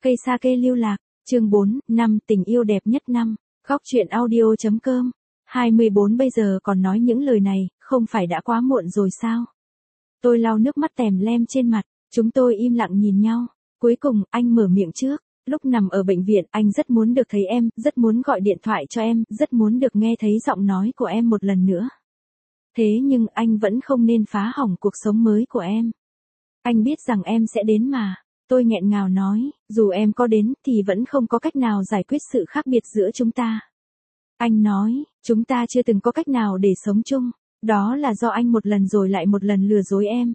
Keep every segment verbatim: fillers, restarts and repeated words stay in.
Cây sake lưu lạc, chương bốn, năm tình yêu đẹp nhất năm, góc truyện audio.com. hai mươi bốn Bây giờ còn nói những lời này, không phải đã quá muộn rồi sao? Tôi lau nước mắt tèm lem trên mặt, chúng tôi im lặng nhìn nhau. Cuối cùng, anh mở miệng trước. Lúc nằm ở bệnh viện, anh rất muốn được thấy em, rất muốn gọi điện thoại cho em, rất muốn được nghe thấy giọng nói của em một lần nữa. Thế nhưng anh vẫn không nên phá hỏng cuộc sống mới của em. Anh biết rằng em sẽ đến mà. Tôi nghẹn ngào nói, dù em có đến thì vẫn không có cách nào giải quyết sự khác biệt giữa chúng ta. Anh nói, chúng ta chưa từng có cách nào để sống chung. Đó là do anh một lần rồi lại một lần lừa dối em.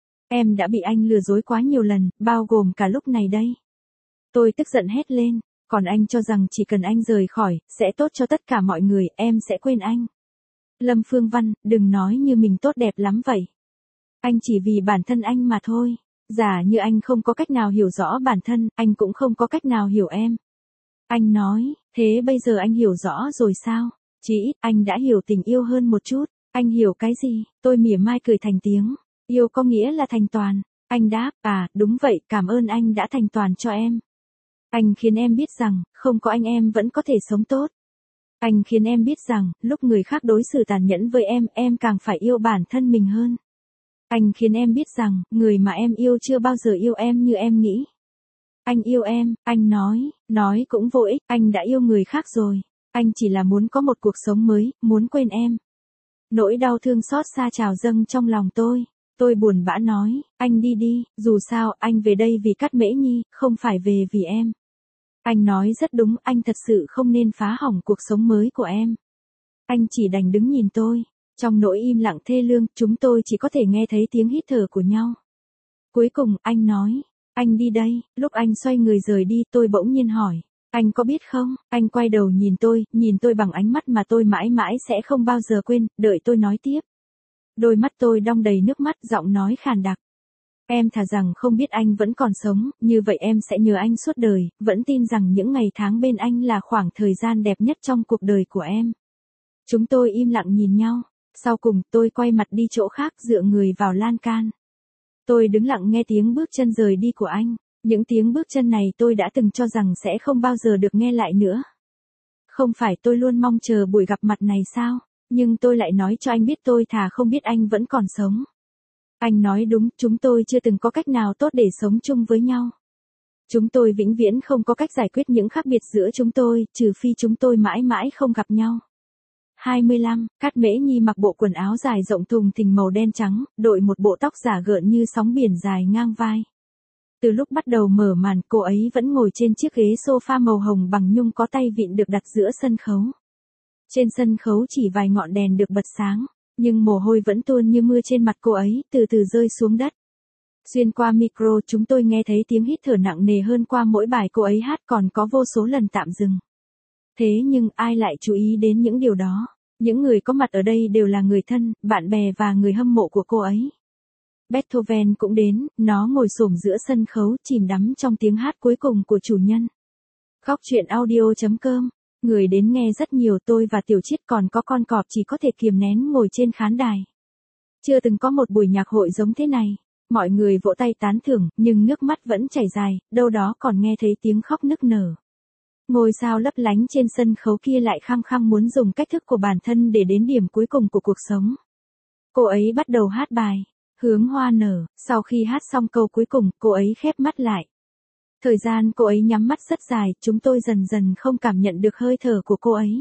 Em đã bị anh lừa dối quá nhiều lần, bao gồm cả lúc này đây. Tôi tức giận hét lên, còn anh cho rằng chỉ cần anh rời khỏi, sẽ tốt cho tất cả mọi người, em sẽ quên anh. Lâm Phương Văn, đừng nói như mình tốt đẹp lắm vậy. Anh chỉ vì bản thân anh mà thôi. Giả như anh không có cách nào hiểu rõ bản thân, anh cũng không có cách nào hiểu em. Anh nói, thế bây giờ anh hiểu rõ rồi sao? Chỉ ít anh đã hiểu tình yêu hơn một chút. Anh hiểu cái gì? Tôi mỉa mai cười thành tiếng. Yêu có nghĩa là thành toàn. Anh đáp, à, đúng vậy, cảm ơn anh đã thành toàn cho em. Anh khiến em biết rằng, không có anh em vẫn có thể sống tốt. Anh khiến em biết rằng, lúc người khác đối xử tàn nhẫn với em, em càng phải yêu bản thân mình hơn. Anh khiến em biết rằng, người mà em yêu chưa bao giờ yêu em như em nghĩ. Anh yêu em, anh nói, nói cũng vô ích, anh đã yêu người khác rồi. Anh chỉ là muốn có một cuộc sống mới, muốn quên em. Nỗi đau thương xót xa trào dâng trong lòng tôi. Tôi buồn bã nói, anh đi đi, dù sao, anh về đây vì Cát Mễ Nhi, không phải về vì em. Anh nói rất đúng, anh thật sự không nên phá hỏng cuộc sống mới của em. Anh chỉ đành đứng nhìn tôi. Trong nỗi im lặng thê lương, chúng tôi chỉ có thể nghe thấy tiếng hít thở của nhau. Cuối cùng, anh nói, anh đi đây. Lúc anh xoay người rời đi, tôi bỗng nhiên hỏi, anh có biết không? Anh quay đầu nhìn tôi, nhìn tôi bằng ánh mắt mà tôi mãi mãi sẽ không bao giờ quên, đợi tôi nói tiếp. Đôi mắt tôi đong đầy nước mắt, giọng nói khàn đặc. Em thà rằng không biết anh vẫn còn sống, như vậy em sẽ nhớ anh suốt đời, vẫn tin rằng những ngày tháng bên anh là khoảng thời gian đẹp nhất trong cuộc đời của em. Chúng tôi im lặng nhìn nhau. Sau cùng, tôi quay mặt đi chỗ khác, dựa người vào lan can. Tôi đứng lặng nghe tiếng bước chân rời đi của anh. Những tiếng bước chân này tôi đã từng cho rằng sẽ không bao giờ được nghe lại nữa. Không phải tôi luôn mong chờ buổi gặp mặt này sao? Nhưng tôi lại nói cho anh biết tôi thà không biết anh vẫn còn sống. Anh nói đúng, chúng tôi chưa từng có cách nào tốt để sống chung với nhau. Chúng tôi vĩnh viễn không có cách giải quyết những khác biệt giữa chúng tôi, trừ phi chúng tôi mãi mãi không gặp nhau. hai mươi lăm, Cát Mễ Nhi mặc bộ quần áo dài rộng thùng thình màu đen trắng, đội một bộ tóc giả gợn như sóng biển dài ngang vai. Từ lúc bắt đầu mở màn, cô ấy vẫn ngồi trên chiếc ghế sofa màu hồng bằng nhung có tay vịn được đặt giữa sân khấu. Trên sân khấu chỉ vài ngọn đèn được bật sáng, nhưng mồ hôi vẫn tuôn như mưa trên mặt cô ấy, từ từ rơi xuống đất. Xuyên qua micro, chúng tôi nghe thấy tiếng hít thở nặng nề hơn qua mỗi bài cô ấy hát, còn có vô số lần tạm dừng. Thế nhưng ai lại chú ý đến những điều đó? Những người có mặt ở đây đều là người thân, bạn bè và người hâm mộ của cô ấy. Beethoven cũng đến, nó ngồi xổm giữa sân khấu, chìm đắm trong tiếng hát cuối cùng của chủ nhân. Góc truyện audio.com. Người đến nghe rất nhiều, tôi và Tiểu Chiết còn có con cọp chỉ có thể kiềm nén ngồi trên khán đài. Chưa từng có một buổi nhạc hội giống thế này. Mọi người vỗ tay tán thưởng, nhưng nước mắt vẫn chảy dài, đâu đó còn nghe thấy tiếng khóc nức nở. Ngôi sao lấp lánh trên sân khấu kia lại khăng khăng muốn dùng cách thức của bản thân để đến điểm cuối cùng của cuộc sống. Cô ấy bắt đầu hát bài Hướng Hoa Nở. Sau khi hát xong câu cuối cùng, cô ấy khép mắt lại. Thời gian cô ấy nhắm mắt rất dài, chúng tôi dần dần không cảm nhận được hơi thở của cô ấy.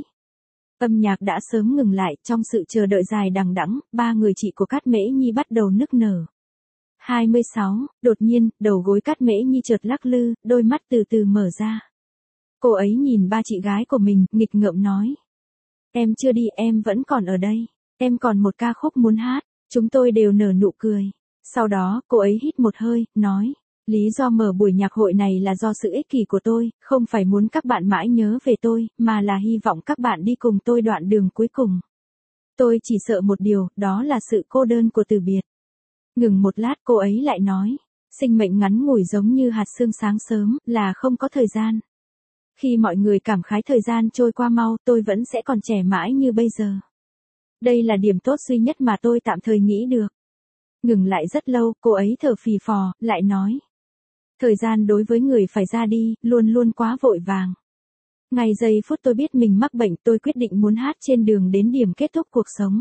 Âm nhạc đã sớm ngừng lại, trong sự chờ đợi dài đằng đẵng, ba người chị của Cát Mễ Nhi bắt đầu nức nở. hai mươi sáu, đột nhiên, đầu gối Cát Mễ Nhi chợt lắc lư, đôi mắt từ từ mở ra. Cô ấy nhìn ba chị gái của mình, nghịch ngợm nói. Em chưa đi, em vẫn còn ở đây. Em còn một ca khúc muốn hát. Chúng tôi đều nở nụ cười. Sau đó, cô ấy hít một hơi, nói. Lý do mở buổi nhạc hội này là do sự ích kỷ của tôi, không phải muốn các bạn mãi nhớ về tôi, mà là hy vọng các bạn đi cùng tôi đoạn đường cuối cùng. Tôi chỉ sợ một điều, đó là sự cô đơn của từ biệt. Ngừng một lát, cô ấy lại nói. Sinh mệnh ngắn ngủi giống như hạt sương sáng sớm, là không có thời gian. Khi mọi người cảm khái thời gian trôi qua mau, tôi vẫn sẽ còn trẻ mãi như bây giờ. Đây là điểm tốt duy nhất mà tôi tạm thời nghĩ được. Ngừng lại rất lâu, cô ấy thở phì phò, lại nói. Thời gian đối với người phải ra đi, luôn luôn quá vội vàng. Ngày giây phút tôi biết mình mắc bệnh, tôi quyết định muốn hát trên đường đến điểm kết thúc cuộc sống.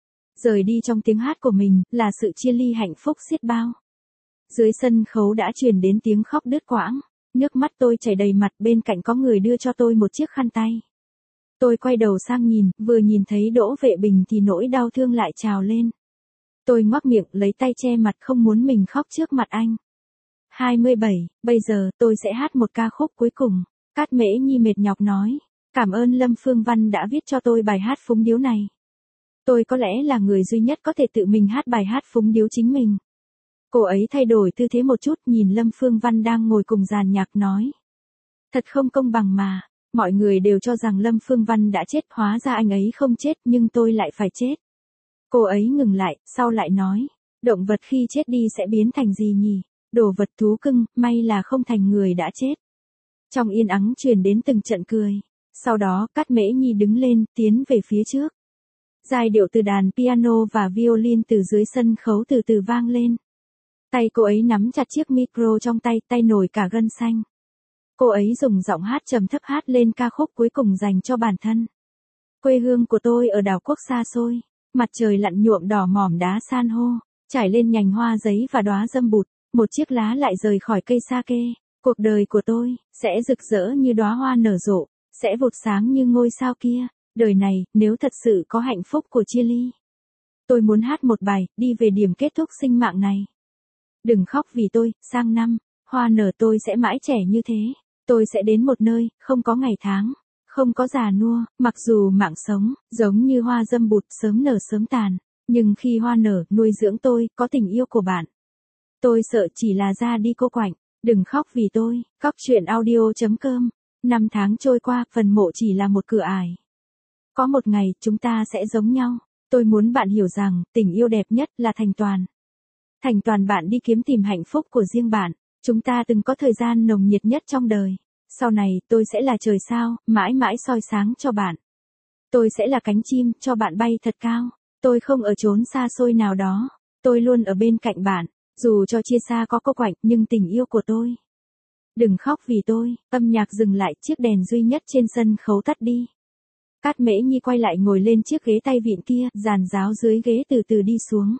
Rời đi trong tiếng hát của mình, là sự chia ly hạnh phúc xiết bao. Dưới sân khấu đã truyền đến tiếng khóc đứt quãng. Nước mắt tôi chảy đầy mặt, bên cạnh có người đưa cho tôi một chiếc khăn tay. Tôi quay đầu sang nhìn, vừa nhìn thấy Đỗ Vệ Bình thì nỗi đau thương lại trào lên. Tôi ngoác miệng, lấy tay che mặt không muốn mình khóc trước mặt anh. hai mươi bảy, bây giờ tôi sẽ hát một ca khúc cuối cùng. Cát Mễ Nhi mệt nhọc nói. Cảm ơn Lâm Phương Văn đã viết cho tôi bài hát Phúng Điếu này. Tôi có lẽ là người duy nhất có thể tự mình hát bài hát Phúng Điếu chính mình. Cô ấy thay đổi tư thế một chút, nhìn Lâm Phương Văn đang ngồi cùng dàn nhạc nói. Thật không công bằng mà. Mọi người đều cho rằng Lâm Phương Văn đã chết, hóa ra anh ấy không chết nhưng tôi lại phải chết. Cô ấy ngừng lại, sau lại nói. Động vật khi chết đi sẽ biến thành gì nhỉ? Đồ vật thú cưng, may là không thành người đã chết. Trong yên ắng truyền đến từng trận cười. Sau đó, Cát Mễ Nhi đứng lên, tiến về phía trước. Giai điệu từ đàn piano và violin từ dưới sân khấu từ từ vang lên. Tay cô ấy nắm chặt chiếc micro trong tay, tay nổi cả gân xanh. Cô ấy dùng giọng hát trầm thấp hát lên ca khúc cuối cùng dành cho bản thân. Quê hương của tôi ở đảo quốc xa xôi, mặt trời lặn nhuộm đỏ mỏm đá san hô, trải lên nhành hoa giấy và đóa dâm bụt, một chiếc lá lại rời khỏi cây sake. Cuộc đời của tôi sẽ rực rỡ như đóa hoa nở rộ, sẽ vụt sáng như ngôi sao kia. Đời này, nếu thật sự có hạnh phúc của chia ly, tôi muốn hát một bài đi về điểm kết thúc sinh mạng này. Đừng khóc vì tôi, sang năm, hoa nở tôi sẽ mãi trẻ như thế. Tôi sẽ đến một nơi, không có ngày tháng, không có già nua, mặc dù mạng sống, giống như hoa dâm bụt sớm nở sớm tàn. Nhưng khi hoa nở, nuôi dưỡng tôi, có tình yêu của bạn. Tôi sợ chỉ là ra đi cô quạnh, đừng khóc vì tôi. Cóc truyện audio chấm com. Năm tháng trôi qua, phần mộ chỉ là một cửa ải. Có một ngày, chúng ta sẽ giống nhau. Tôi muốn bạn hiểu rằng, tình yêu đẹp nhất là thành toàn. Thành toàn bạn đi kiếm tìm hạnh phúc của riêng bạn. Chúng ta từng có thời gian nồng nhiệt nhất trong đời. Sau này, tôi sẽ là trời sao, mãi mãi soi sáng cho bạn. Tôi sẽ là cánh chim, cho bạn bay thật cao. Tôi không ở chốn xa xôi nào đó. Tôi luôn ở bên cạnh bạn. Dù cho chia xa có cô quạnh, nhưng tình yêu của tôi. Đừng khóc vì tôi. Âm nhạc dừng lại, chiếc đèn duy nhất trên sân khấu tắt đi. Cát Mễ Nhi quay lại ngồi lên chiếc ghế tay vịn kia, dàn giáo dưới ghế từ từ đi xuống.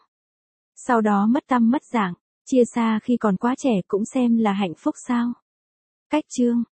Sau đó mất tăm mất dạng. Chia xa khi còn quá trẻ cũng xem là hạnh phúc sao? Cách chương